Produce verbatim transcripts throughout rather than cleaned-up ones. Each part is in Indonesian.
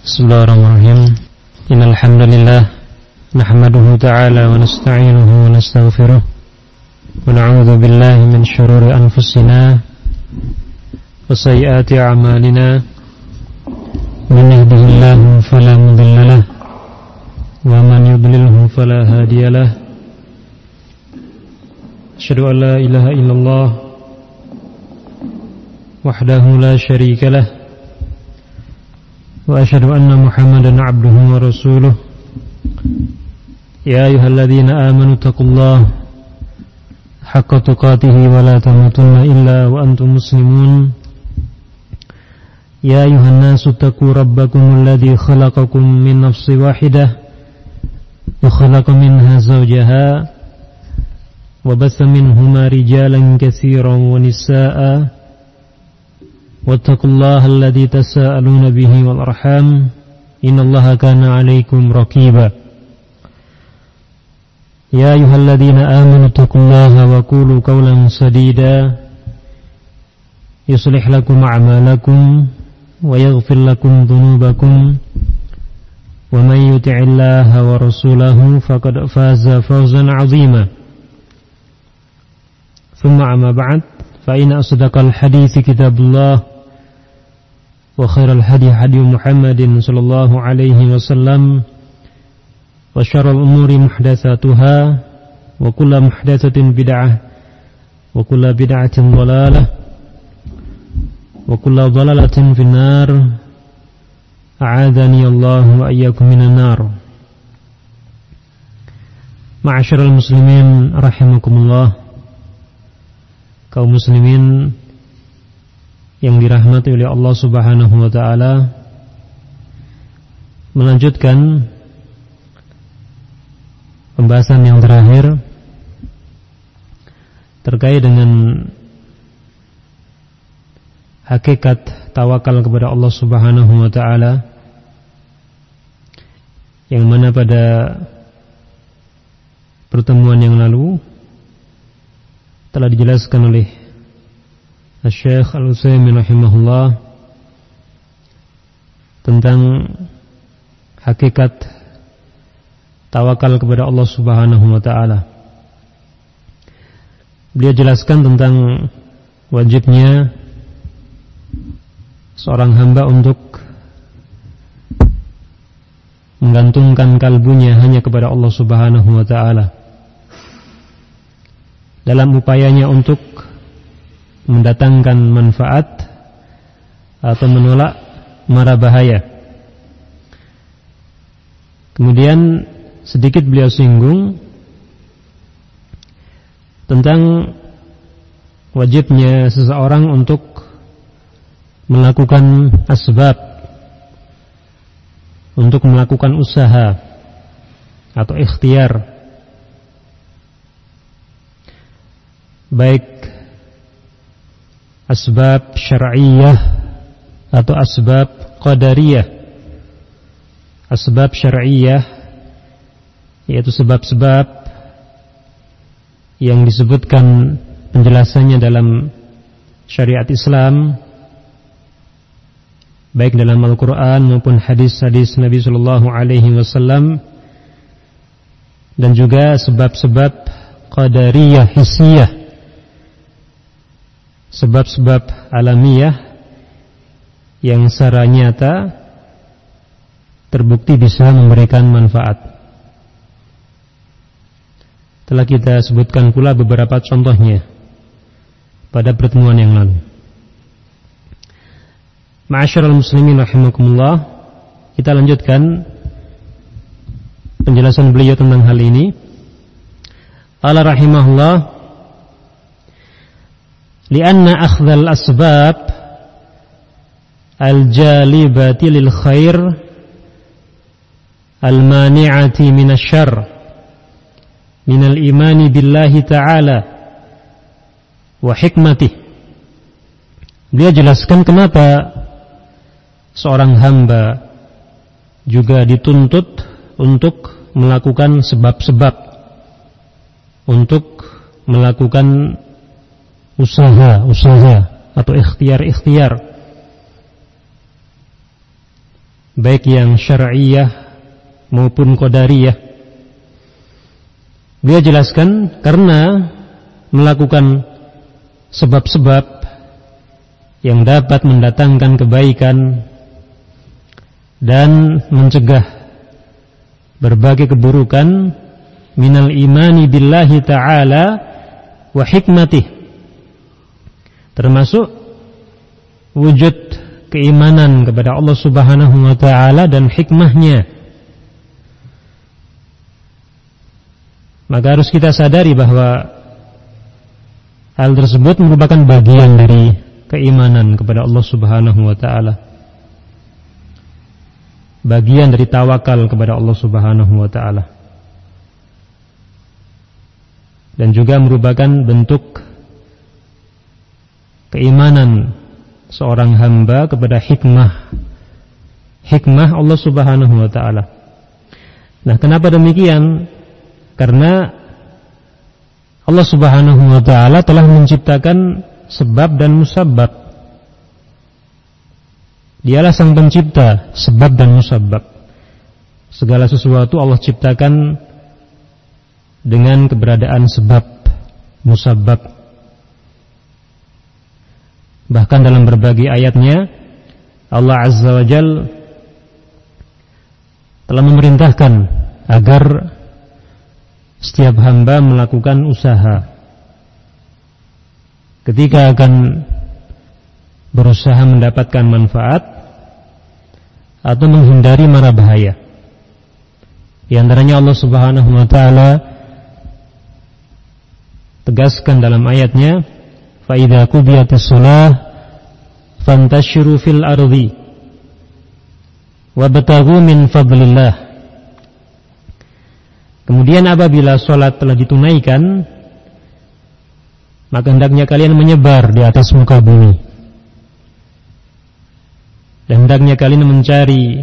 Bismillahirrahmanirrahim. Innal hamdalillah nahmaduhu ta'ala wa nasta'inuhu wa nastaghfiruh wa na'udzu billahi min shururi anfusina wa sayyiati a'malina. Man yahdihillahu fala mudilla lahu wa man yudlilhu fala hadiya lahu. Asyhadu an la ilaha illallah wahdahu la syarika lahu wa asyhadu anna Muhammadan 'abduhu wa rasuluh. Ya ayyuhalladzina amanu taqullaha haqqa tuqatih wa la tamutunna illa wa antum muslimun. Ya ayyuhan nasu taqu rabbakumul ladzi khalaqakum min nafsin wahidah wa khalaqa minha zawjaha wa bassa minhuma rijalan katsiran wa nisaa'a. Wattaqullaha alladzi tasaaluna bihi wal arham innallaha kana 'alaikum raqiba. Ya ayyuhalladzina amanu taqullaha wa qulu qawlan sadida yuslih lakum a'malakum wa yaghfir lakum dhunubakum wa may yuti'illaha wa rasulahu faqad faza fawzan 'azima. Thumma amma ba'd, fa inna asdaqal hadithi kitabullah wa khairal hadi hadi Muhammadin sallallahu alaihi wasallam wa syarrul umuri muhdatsatuha wa kullu muhdatsatin bid'ah wa kullu bid'atin dhalalah wa kullu dhalalatin finnar. A'adzani Allah wa iyyakum minan nar. Ma'asyiral muslimin rahimakumullah, kaum muslimin yang dirahmati oleh Allah Subhanahu wa ta'ala, melanjutkan pembahasan yang terakhir terkait dengan hakikat tawakal kepada Allah Subhanahu wa ta'ala, yang mana pada pertemuan yang lalu telah dijelaskan oleh Syekh Al-Utsaimin rahimahullah tentang hakikat tawakal kepada Allah Subhanahu wa ta'ala. Beliau jelaskan tentang wajibnya seorang hamba untuk menggantungkan kalbunya hanya kepada Allah Subhanahu wa ta'ala dalam upayanya untuk mendatangkan manfaat atau menolak mara bahaya. Kemudian sedikit beliau singgung tentang wajibnya seseorang untuk melakukan asbab, untuk melakukan usaha atau ikhtiar, baik asbab syar'iyyah atau asbab qadariyah. Asbab syar'iyyah yaitu sebab-sebab yang disebutkan penjelasannya dalam syariat Islam, baik dalam Al-Quran maupun hadis-hadis Nabi sallallahu alaihi wasallam, dan juga sebab-sebab qadariyah hissiyah, sebab-sebab alamiah yang secara nyata terbukti bisa memberikan manfaat. Telah kita sebutkan pula beberapa contohnya pada pertemuan yang lalu. Ma'asyiral muslimin rahimakumullah, kita lanjutkan penjelasan beliau tentang hal ini. Qala rahimahullah, li'anna akhdhal asbab al-jalibati lil khair al-mani'ati minasyarr minal imani billahi ta'ala wa hikmatih. Dia jelaskan kenapa seorang hamba juga dituntut untuk melakukan sebab-sebab, untuk melakukan usaha-usaha atau ikhtiar-ikhtiar baik yang syar'iyah maupun qadariyah. Beliau jelaskan karena melakukan sebab-sebab yang dapat mendatangkan kebaikan dan mencegah berbagai keburukan minal imani billahi ta'ala wa hikmatih, termasuk wujud keimanan kepada Allah Subhanahu wa ta'ala dan hikmahnya. Maka harus kita sadari bahwa hal tersebut merupakan bagian dari keimanan kepada Allah Subhanahu wa ta'ala, bagian dari tawakal kepada Allah Subhanahu wa ta'ala, dan juga merupakan bentuk keimanan seorang hamba kepada hikmah hikmah Allah Subhanahu wa ta'ala. Nah, kenapa demikian? Karena Allah Subhanahu wa ta'ala telah menciptakan sebab dan musabbab. Dialah sang pencipta sebab dan musabbab. Segala sesuatu Allah ciptakan dengan keberadaan sebab musabbab. Bahkan dalam berbagai ayatnya Allah Azza wa Jalla telah memerintahkan agar setiap hamba melakukan usaha ketika akan berusaha mendapatkan manfaat atau menghindari mara bahaya. Di antaranya Allah Subhanahu wa ta'ala tegaskan dalam ayatnya, fa idza qudiyatis shalah fantashiru fil ardi wabtaghu min fadlillah. Kemudian apabila sholat telah ditunaikan, maka hendaknya kalian menyebar di atas muka bumi, dan hendaknya kalian mencari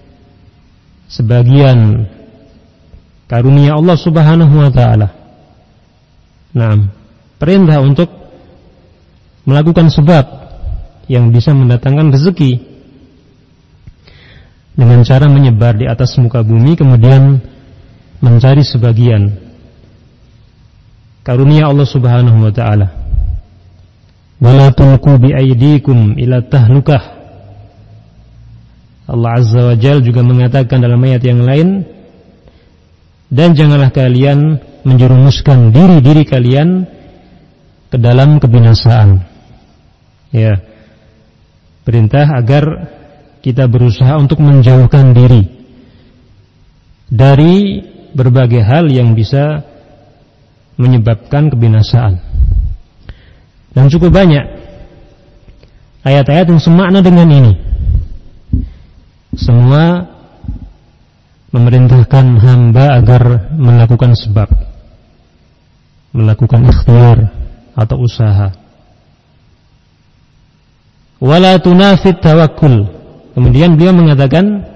sebagian karunia Allah Subhanahu wa ta'ala. Nah, perintah untuk melakukan sebab yang bisa mendatangkan rezeki dengan cara menyebar di atas muka bumi, kemudian mencari sebagian karunia Allah Subhanahu wa ta'ala. Wala tulqu bi aydikum ila tahlukah. Allah Azza wa Jalla juga mengatakan dalam ayat yang lain, dan janganlah kalian menjerumuskan diri-diri kalian ke dalam kebinasaan. Ya, perintah agar kita berusaha untuk menjauhkan diri dari berbagai hal yang bisa menyebabkan kebinasaan. Dan cukup banyak ayat-ayat yang semakna dengan ini. Semua memerintahkan hamba agar melakukan sebab, melakukan ikhtiar atau usaha. Wala tunafit tawakkul. Kemudian beliau mengatakan,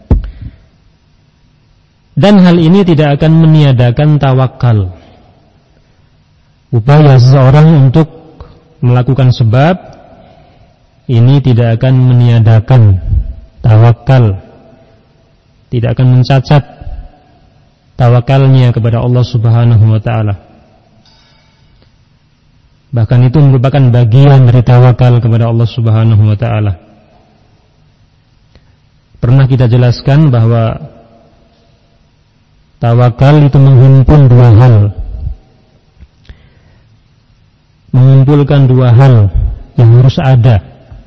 dan hal ini tidak akan meniadakan tawakal. Upaya seseorang untuk melakukan sebab ini tidak akan meniadakan tawakal, tidak akan mencacat tawakalnya kepada Allah Subhanahu wa ta'ala. Bahkan itu merupakan bagian dari tawakal kepada Allah Subhanahu wa ta'ala. Pernah kita jelaskan bahwa tawakal itu menghimpun dua hal, mengumpulkan dua hal yang harus ada.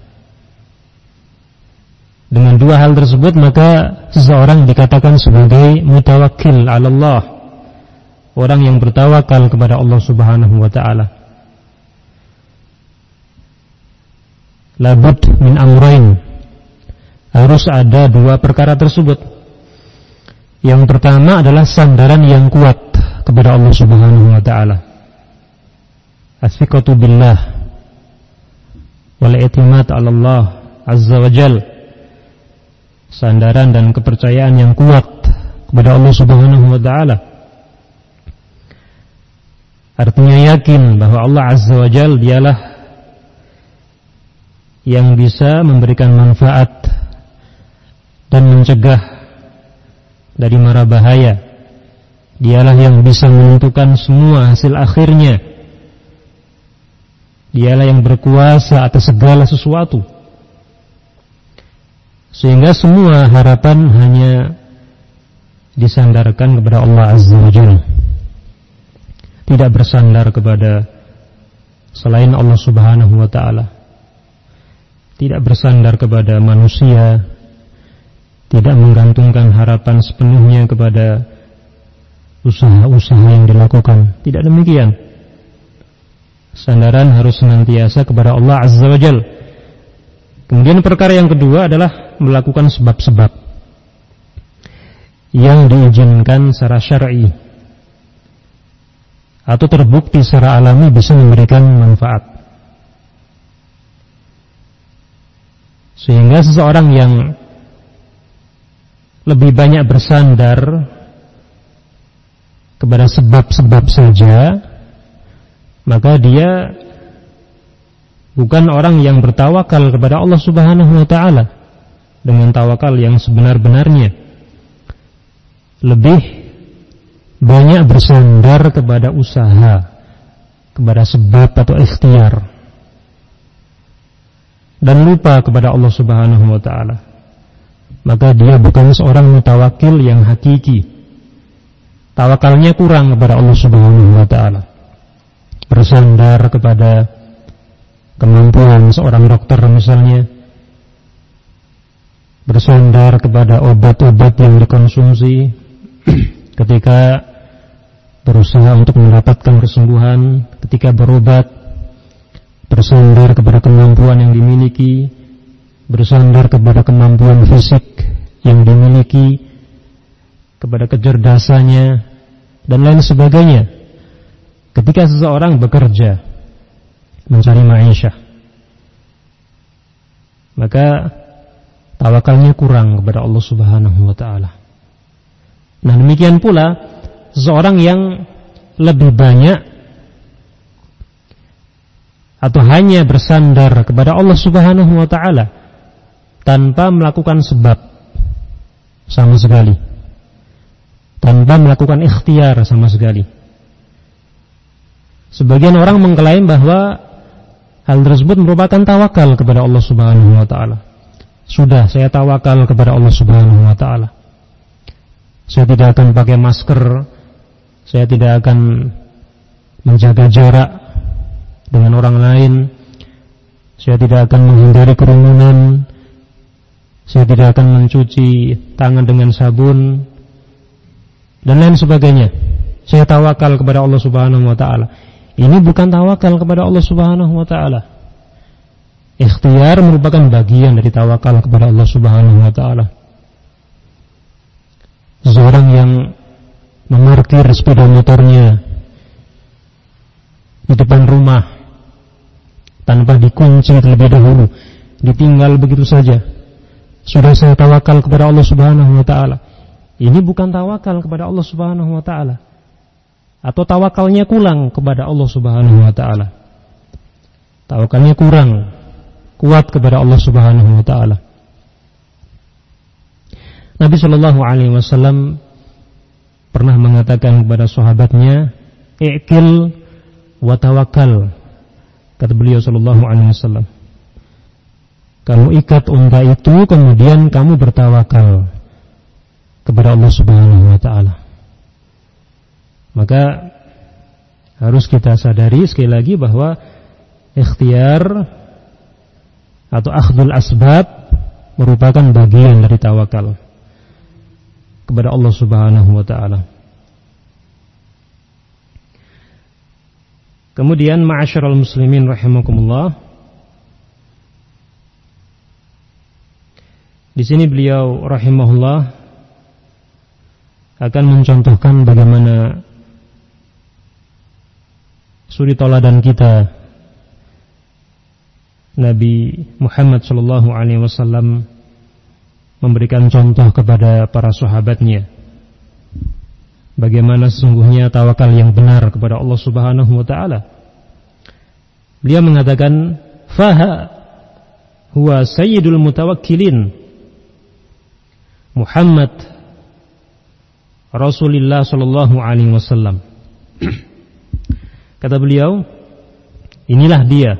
Dengan dua hal tersebut maka seseorang dikatakan sebagai mutawakkil 'ala Allah, orang yang bertawakal kepada Allah Subhanahu wa ta'ala. Labud min amrain, harus ada dua perkara tersebut. Yang pertama adalah sandaran yang kuat kepada Allah Subhanahu wa ta'ala, as-siqatu billah wal i'timad 'ala Allah Azza wa Jalla, sandaran dan kepercayaan yang kuat kepada Allah Subhanahu wa ta'ala. Artinya yakin bahwa Allah Azza wa Jalla dialah yang bisa memberikan manfaat dan mencegah dari mara bahaya. Dialah yang bisa menentukan semua hasil akhirnya. Dialah yang berkuasa atas segala sesuatu. Sehingga semua harapan hanya disandarkan kepada Allah Azza wa Jalla. Tidak bersandar kepada selain Allah Subhanahu wa ta'ala. Tidak bersandar kepada manusia. Tidak menggantungkan harapan sepenuhnya kepada usaha-usaha yang dilakukan. Tidak demikian. Sandaran harus senantiasa kepada Allah Azza wa Jalla. Kemudian perkara yang kedua adalah melakukan sebab-sebab yang diizinkan secara syar'i atau terbukti secara alami bisa memberikan manfaat. Sehingga seseorang yang lebih banyak bersandar kepada sebab-sebab saja, maka dia bukan orang yang bertawakal kepada Allah Subhanahu wa ta'ala dengan tawakal yang sebenar-benarnya. Lebih banyak bersandar kepada usaha, kepada sebab atau ikhtiar, dan lupa kepada Allah Subhanahu wa ta'ala. Maka dia bukan seorang mutawakil yang hakiki. Tawakalnya kurang kepada Allah Subhanahu wa ta'ala. Bersandar kepada kemampuan seorang dokter misalnya, bersandar kepada obat-obat yang dikonsumsi ketika berusaha untuk mendapatkan kesembuhan, ketika berobat, bersandar kepada kemampuan yang dimiliki, bersandar kepada kemampuan fisik yang dimiliki, kepada kecerdasannya, dan lain sebagainya. Ketika seseorang bekerja mencari ma'isyah, maka tawakalnya kurang kepada Allah Subhanahu wa ta'ala. Nah, demikian pula seseorang yang lebih banyak atau hanya bersandar kepada Allah Subhanahu wa ta'ala tanpa melakukan sebab sama sekali, tanpa melakukan ikhtiar sama sekali. Sebagian orang mengklaim bahwa hal tersebut merupakan tawakal kepada Allah Subhanahu wa ta'ala. Sudah, saya tawakal kepada Allah Subhanahu wa ta'ala. Saya tidak akan pakai masker, saya tidak akan menjaga jarak dengan orang lain, saya tidak akan menghindari kerumunan, saya tidak akan mencuci tangan dengan sabun, dan lain sebagainya. Saya tawakal kepada Allah Subhanahu wa ta'ala. Ini bukan tawakal kepada Allah Subhanahu wa ta'ala. Ikhtiar merupakan bagian dari tawakal kepada Allah Subhanahu wa ta'ala. Seseorang yang memarkir sepeda motornya di depan rumah tanpa dikunci terlebih dahulu, ditinggal begitu saja, sudah saya tawakal kepada Allah Subhanahu wa ta'ala. Ini bukan tawakal kepada Allah Subhanahu wa ta'ala, atau tawakalnya kurang kepada Allah Subhanahu wa ta'ala. Tawakalnya kurang kuat kepada Allah Subhanahu wa ta'ala. Nabi Shallallahu alaihi wasallam pernah mengatakan kepada sahabatnya, "I'kil wa tawakkal." Kata beliau Shallallahu alaihi wasallam, kamu ikat unta itu, kemudian kamu bertawakal kepada Allah Subhanahu wa ta'ala. Maka harus kita sadari sekali lagi bahwa ikhtiar atau akhdul asbab merupakan bagian dari tawakal kepada Allah Subhanahu wa ta'ala. Kemudian ma'asyiral muslimin rahimakumullah, di sini beliau rahimahullah akan mencontohkan bagaimana suri tauladan kita Nabi Muhammad sallallahu alaihi wasallam memberikan contoh kepada para sahabatnya bagaimana sesungguhnya tawakal yang benar kepada Allah Subhanahu wa ta'ala. Beliau mengatakan, faha huwa sayyidul mutawakkilin Muhammad Rasulullah sallallahu alaihi wasallam. Kata beliau, inilah dia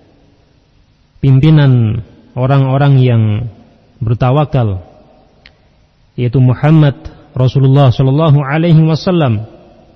pimpinan orang-orang yang bertawakal, yaitu Muhammad Rasulullah sallallahu alaihi wasallam.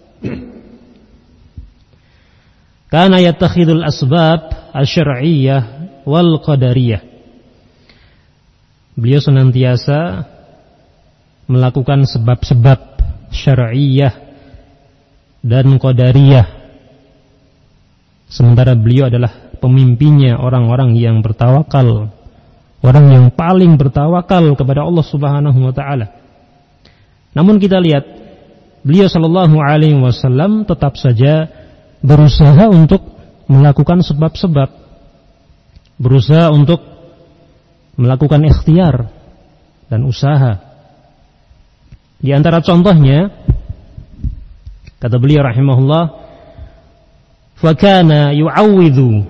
Kana yattakhidul asbab asy-syar'iyyah wal qadariyah. Beliau senantiasa melakukan sebab-sebab syar'iyyah dan qadariyah, sementara beliau adalah pemimpinnya orang-orang yang bertawakal, orang yang paling bertawakal kepada Allah Subhanahu wa taala. Namun kita lihat beliau sallallahu alaihi wasallam tetap saja berusaha untuk melakukan sebab-sebab, berusaha untuk melakukan ikhtiar dan usaha. Di antara contohnya, kata beliau rahimahullah, fa kana yu'awwidhu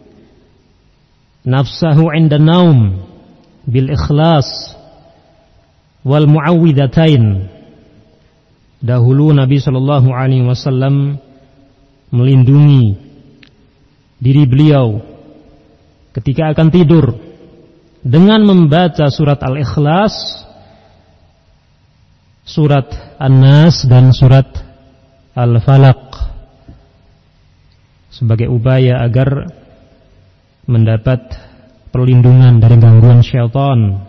nafsahu 'inda naum bil ikhlas wal mu'awwidhatain. Dahulu Nabi sallallahu alaihi wasallam melindungi diri beliau ketika akan tidur dengan membaca surat Al-Ikhlas, surat An-Nas dan surat Al-Falaq sebagai upaya agar mendapat perlindungan dari gangguan syaitan.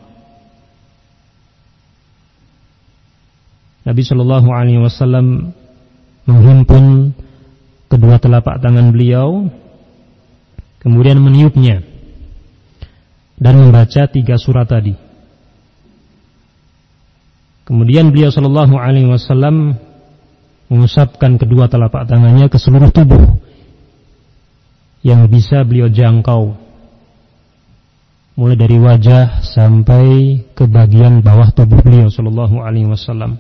Nabi sallallahu alaihi wasallam menghimpun kedua telapak tangan beliau, kemudian meniupnya dan membaca tiga surat tadi. Kemudian beliau sallallahu alaihi wasallam mengusapkan kedua telapak tangannya ke seluruh tubuh yang bisa beliau jangkau, mulai dari wajah sampai ke bagian bawah tubuh beliau sallallahu alaihi wasallam.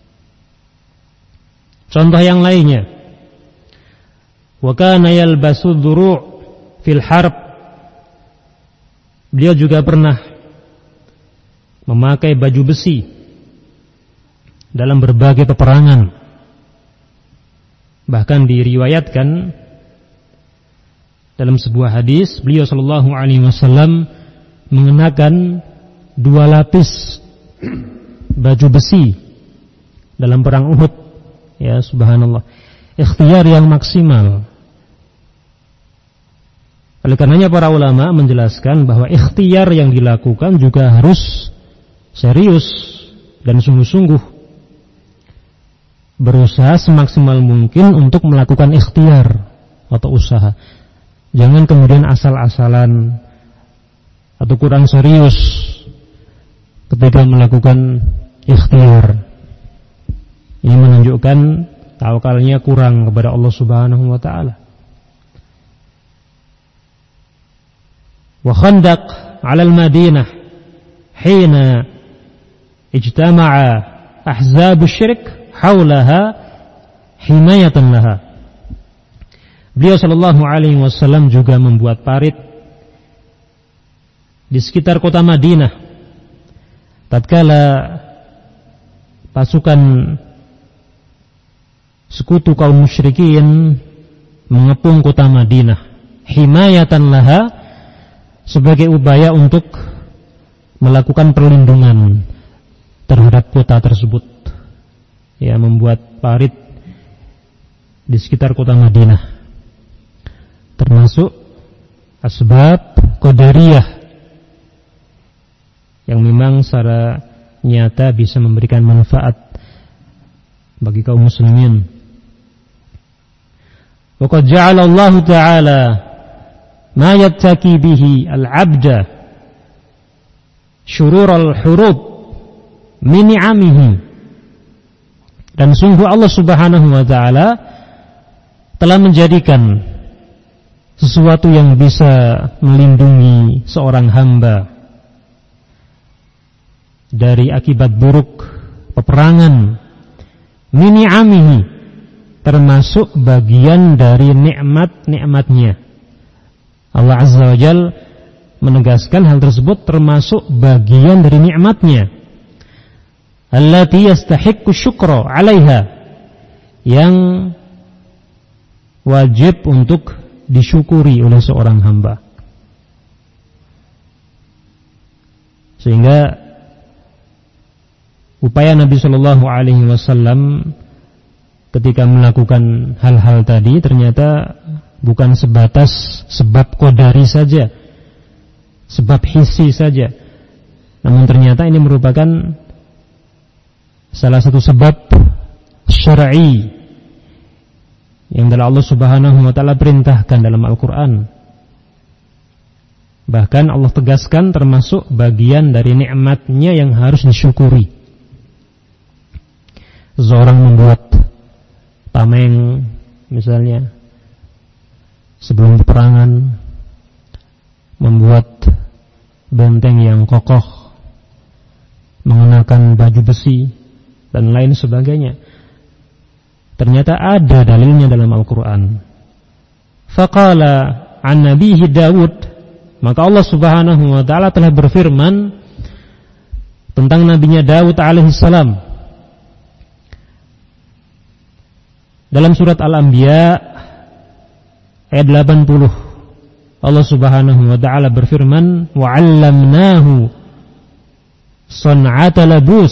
Contoh yang lainnya, wa kana yalbasu dzuru' fil harb. Beliau juga pernah memakai baju besi dalam berbagai peperangan. Bahkan diriwayatkan dalam sebuah hadis, beliau sallallahu alaihi wasallam mengenakan dua lapis baju besi dalam perang Uhud. Ya subhanallah, ikhtiar yang maksimal. Oleh karenanya para ulama menjelaskan bahwa ikhtiar yang dilakukan juga harus serius dan sungguh-sungguh, berusaha semaksimal mungkin untuk melakukan ikhtiar atau usaha. Jangan kemudian asal-asalan atau kurang serius ketika melakukan ikhtiar. Ini menunjukkan tawakalnya kurang kepada Allah Subhanahu wa taala. Wa khandaq 'ala al-Madinah hina ijtama'a ahzab asy-syirk haulaha himayatan laha. Beliau sallallahu alaihi wasallam juga membuat parit di sekitar kota Madinah tatkala pasukan sekutu kaum musyrikin mengepung kota Madinah, himayatan laha, sebagai upaya untuk melakukan perlindungan terhadap kota tersebut. Ya, membuat parit di sekitar kota Madinah, termasuk asbab qadariyah yang memang secara nyata bisa memberikan manfaat bagi kaum muslimin. Wa qad ja'ala Allah Ta'ala ma yattaqi bihi al-'abda syurur al-hurub min ni'amihi. Dan sungguh Allah Subhanahu wa taala telah menjadikan sesuatu yang bisa melindungi seorang hamba dari akibat buruk peperangan, min ni'amihi, termasuk bagian dari nikmat-nikmatnya. Allah Azza wa Jalla menegaskan hal tersebut termasuk bagian dari nikmatnya. allati yastahiqqu syukra 'alaiha, yang wajib untuk disyukuri oleh seorang hamba. Sehingga upaya Nabi Shallallahu Alaihi Wasallam ketika melakukan hal-hal tadi ternyata bukan sebatas sebab qadari saja, sebab hissi saja, namun ternyata ini merupakan salah satu sebab syar'i yang telah Allah Subhanahu wa taala perintahkan dalam Al-Qur'an. Bahkan Allah tegaskan termasuk bagian dari nikmatnya yang harus disyukuri. Seorang membuat tameng misalnya sebelum peperangan, membuat benteng yang kokoh, mengenakan baju besi dan lain sebagainya. Ternyata ada dalilnya dalam Al-Quran. Faqala an nabihi Dawud, maka Allah Subhanahu wa ta'ala telah berfirman tentang nabinya Dawud alaihissalam dalam surat Al-Anbiya ayat delapan puluh. Allah Subhanahu wa ta'ala berfirman, wa 'allamnahu san'ata labus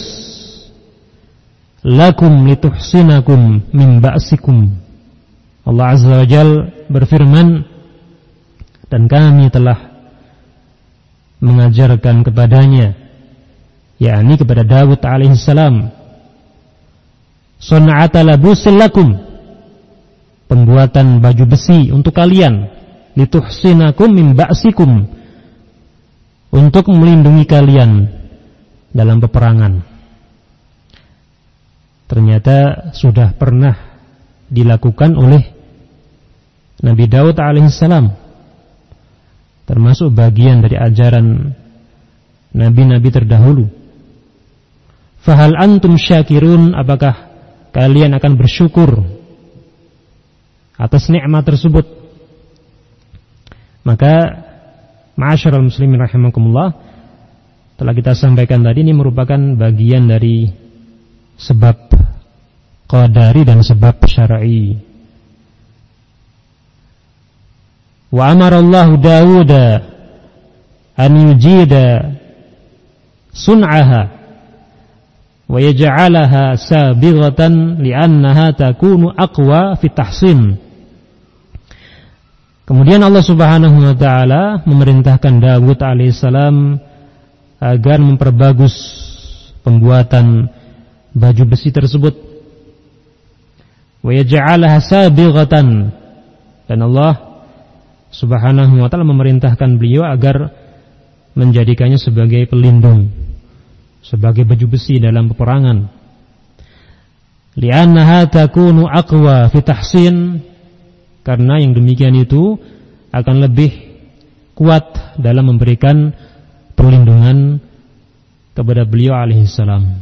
lakum lituhsinakum min ba'sikum. Allah Azza wa Jal berfirman, dan kami telah mengajarkan kepadanya, yakni kepada Dawud alaihissalam, san'ata labusil lakum, pembuatan baju besi untuk kalian, lituhsinakum min ba'sikum, untuk melindungi kalian dalam peperangan. Ternyata sudah pernah dilakukan oleh Nabi Daud alaihissalam, termasuk bagian dari ajaran nabi-nabi terdahulu. Fahal antum syakirun, apakah kalian akan bersyukur atas nikmat tersebut? Maka ma'asyiral muslimin rahimakumullah, telah kita sampaikan tadi, ini merupakan bagian dari sebab qadari dan sebab syar'i. Wa amarallahu Dawuda an yujida sun'aha wa yaj'alaha sabighatan li'annaha takunu aqwa fi tahsin. Kemudian Allah Subhanahu wa taala memerintahkan Dawud alaihissalam agar memperbagus pembuatan baju besi tersebut. Wa yaj'alaha sabighatan, dan Allah Subhanahu wa taala memerintahkan beliau agar menjadikannya sebagai pelindung, sebagai baju besi dalam peperangan. Li'annaha takunu aqwa fi tahsin, karena yang demikian itu akan lebih kuat dalam memberikan perlindungan kepada beliau alaihissalam.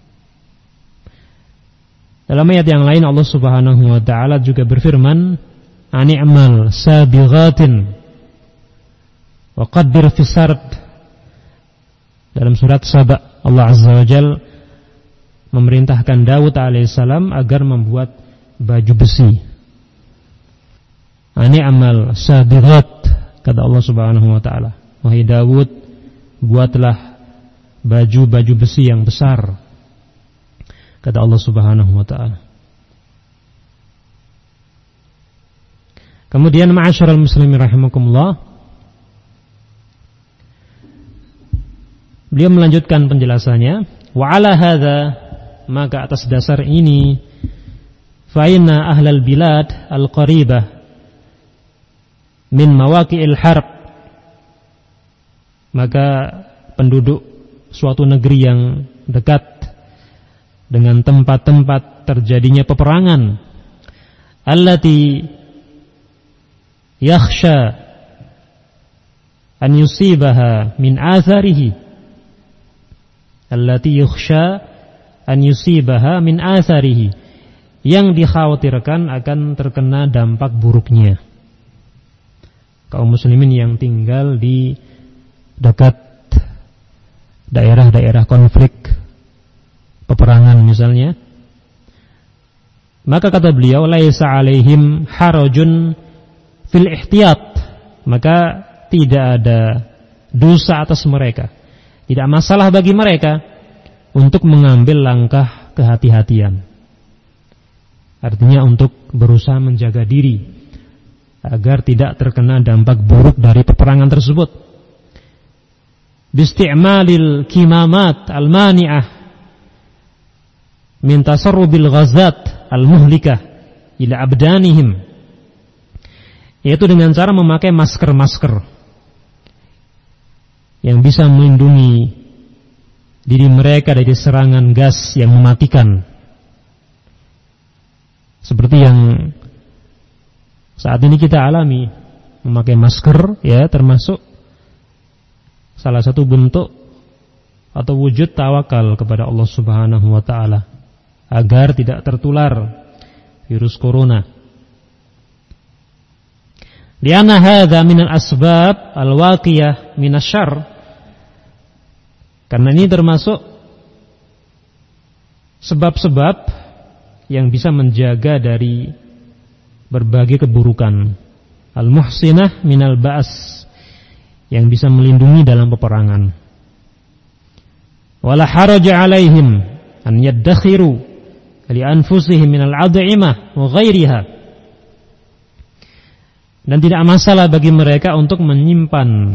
Dalam ayat yang lain Allah Subhanahu wa taala juga berfirman, "Ani'mal sabighatin wa qaddir fi sard." Dalam surat Saba, Allah Azza wa Jalla memerintahkan Daud alaihissalam agar membuat baju besi. Ani'mal sabighat, kata Allah Subhanahu wa taala, wahai Daud, buatlah baju-baju besi yang besar, kata Allah Subhanahu wa taala. Kemudian ma'asyiral muslimin rahimakumullah, beliau melanjutkan penjelasannya, wa 'ala hadza, maka atas dasar ini, fa inna ahlal bilad al-qaribah min mawaqi'il harb, maka penduduk suatu negeri yang dekat dengan tempat-tempat terjadinya peperangan, allati yakhsha an yusibaha min atharihi, allati yakhsha an yusibaha min atharihi, yang dikhawatirkan akan terkena dampak buruknya. Kaum muslimin yang tinggal di dekat daerah-daerah konflik peperangan misalnya, maka kata beliau laisa alaihim harajun fil ihtiyat, maka tidak ada dosa atas mereka, tidak masalah bagi mereka untuk mengambil langkah kehati-hatian, artinya untuk berusaha menjaga diri agar tidak terkena dampak buruk dari peperangan tersebut. Bisti'malil kimamat al-mani'ah min tasarrubil ghazat al-muhlikah ila abdanihim, yaitu dengan cara memakai masker-masker yang bisa melindungi diri mereka dari serangan gas yang mematikan, seperti yang saat ini kita alami. Memakai masker ya termasuk salah satu bentuk atau wujud tawakal kepada Allah Subhanahu wa taala agar tidak tertular virus corona. Lianna hadza minal asbab al-waqiyah minasyarr, karena ini termasuk sebab-sebab yang bisa menjaga dari berbagai keburukan. Al-muhsinah minal ba's, yang bisa melindungi dalam peperangan. Wala haraja alaihim an yaddakhiru li anfusihim minal ad'imah wa ghairiha, dan tidak masalah bagi mereka untuk menyimpan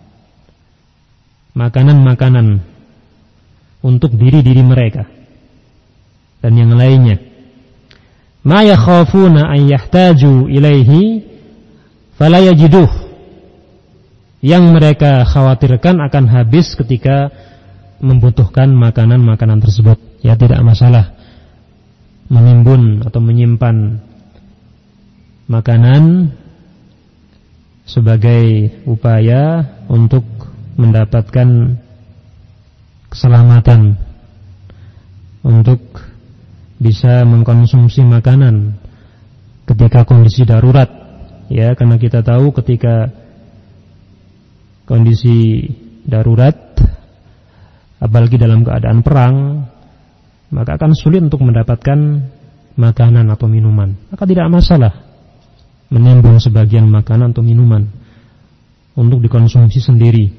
makanan-makanan untuk diri-diri mereka dan yang lainnya. Ma yakhafuna an yahtaju ilaihi fala yajiduh, yang mereka khawatirkan akan habis ketika membutuhkan makanan-makanan tersebut. Ya, tidak masalah menimbun atau menyimpan makanan sebagai upaya untuk mendapatkan keselamatan, untuk bisa mengkonsumsi makanan ketika kondisi darurat, ya, karena kita tahu ketika kondisi darurat, apalagi dalam keadaan perang, maka akan sulit untuk mendapatkan makanan atau minuman. Maka tidak masalah menimbun sebagian makanan atau minuman untuk dikonsumsi sendiri.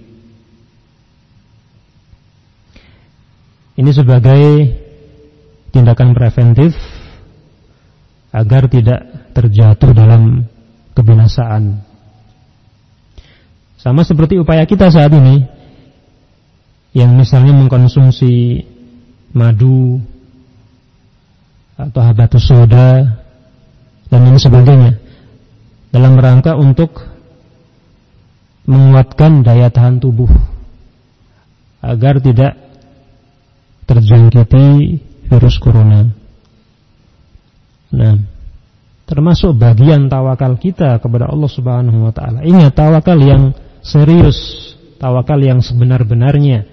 Ini sebagai tindakan preventif agar tidak terjatuh dalam kebinasaan. Sama seperti upaya kita saat ini, yang misalnya mengkonsumsi madu atau habatus soda dan lain sebagainya, dalam rangka untuk menguatkan daya tahan tubuh agar tidak terjangkiti virus corona. Nah, termasuk bagian tawakal kita kepada Allah Subhanahu wa taala. Ingat, tawakal yang serius, tawakal yang sebenar-benarnya.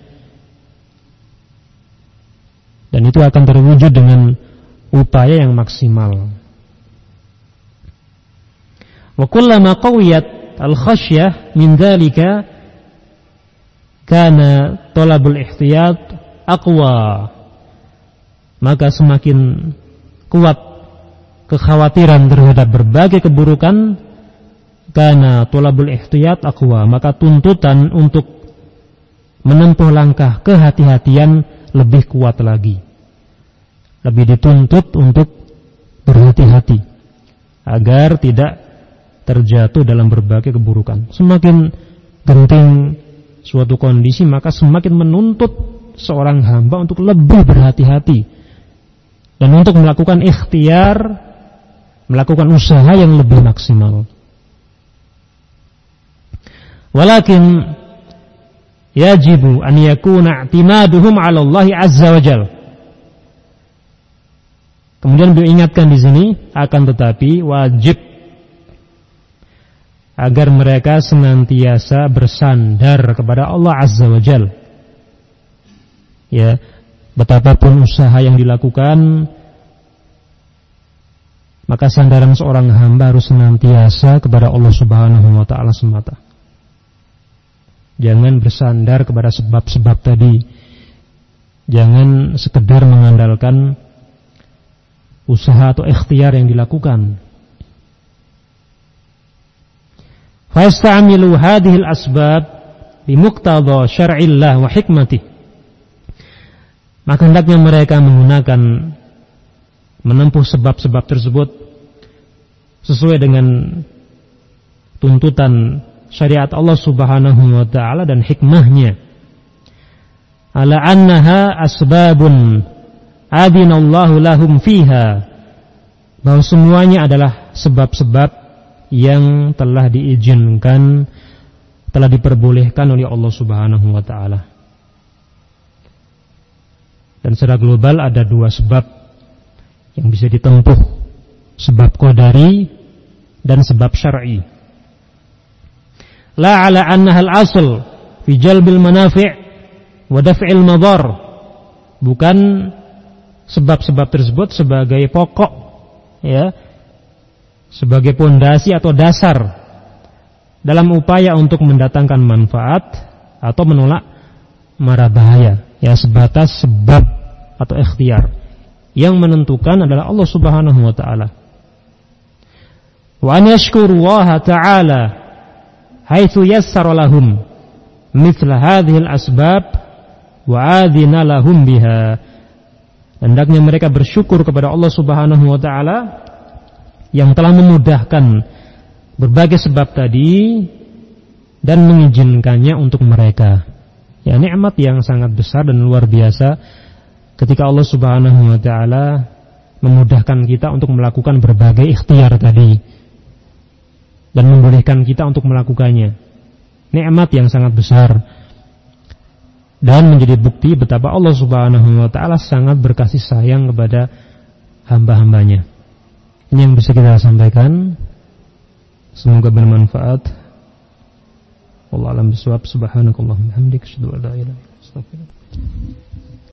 Dan itu akan terwujud dengan upaya yang maksimal. Wa kullama qawiyat al-khasyah min dzalika kana talabul ihtiyat aqwa, maka semakin kuat kekhawatiran terhadap berbagai keburukan, karena tolabul ihtiyat aqwa, maka tuntutan untuk menempuh langkah kehati-hatian lebih kuat lagi, lebih dituntut untuk berhati-hati agar tidak terjatuh dalam berbagai keburukan. Semakin genting suatu kondisi, maka semakin menuntut seorang hamba untuk lebih berhati-hati dan untuk melakukan ikhtiar, melakukan usaha yang lebih maksimal. Walakin yajibu an yakuna i'timaduhum 'ala Allah 'azza wa jalla. Kemudian beliau ingatkan di sini, akan tetapi wajib agar mereka senantiasa bersandar kepada Allah Azza wa Jalla. Ya, betapapun usaha yang dilakukan, maka sandaran seorang hamba harus senantiasa kepada Allah Subhanahu wa taala semata. Jangan bersandar kepada sebab-sebab tadi. Jangan sekedar mengandalkan berdasarkan usaha atau ikhtiar yang dilakukan. Fa yasta'milu hadhihi al-asbab bi muqtada syar'illah wa hikmatih. Maka hendaknya mereka menggunakan menempuh sebab-sebab tersebut sesuai dengan tuntutan syariat Allah Subhanahu wa taala dan hikmahnya. Ala annaha asbabun adinallahu lahum fiha, bahwa semuanya adalah sebab-sebab yang telah diizinkan, telah diperbolehkan oleh Allah Subhanahu wa taala. Dan secara global ada dua sebab yang bisa ditempuh, sebab qadari dan sebab syar'i. La ala annaha al-asl fi jalbil manafi' wa daf'il madar. Bukan sebab-sebab tersebut sebagai pokok, ya, sebagai pondasi atau dasar dalam upaya untuk mendatangkan manfaat atau menolak mara bahaya, ya, sebatas sebab atau ikhtiar. Yang menentukan adalah Allah Subhanahu wa taala. Wa an yashkurullaha ta'ala haitsu yassara lahum mithla hadhihi al-asbab wa adina lahum biha. Hendaknya mereka bersyukur kepada Allah Subhanahu wa taala yang telah memudahkan berbagai sebab tadi dan mengizinkannya untuk mereka. Ya, nikmat yang sangat besar dan luar biasa ketika Allah Subhanahu wa taala memudahkan kita untuk melakukan berbagai ikhtiar tadi dan membolehkan kita untuk melakukannya. Nikmat yang sangat besar dan menjadi bukti betapa Allah Subhanahu wa taala sangat berkasih sayang kepada hamba-hambanya. Ini yang bisa kita sampaikan. Semoga bermanfaat. Wallahu a'lam bishawab. Subhanakallahumma wa bihamdika asyhadu an la ilaha illa anta astaghfiruka wa atubu ilaik.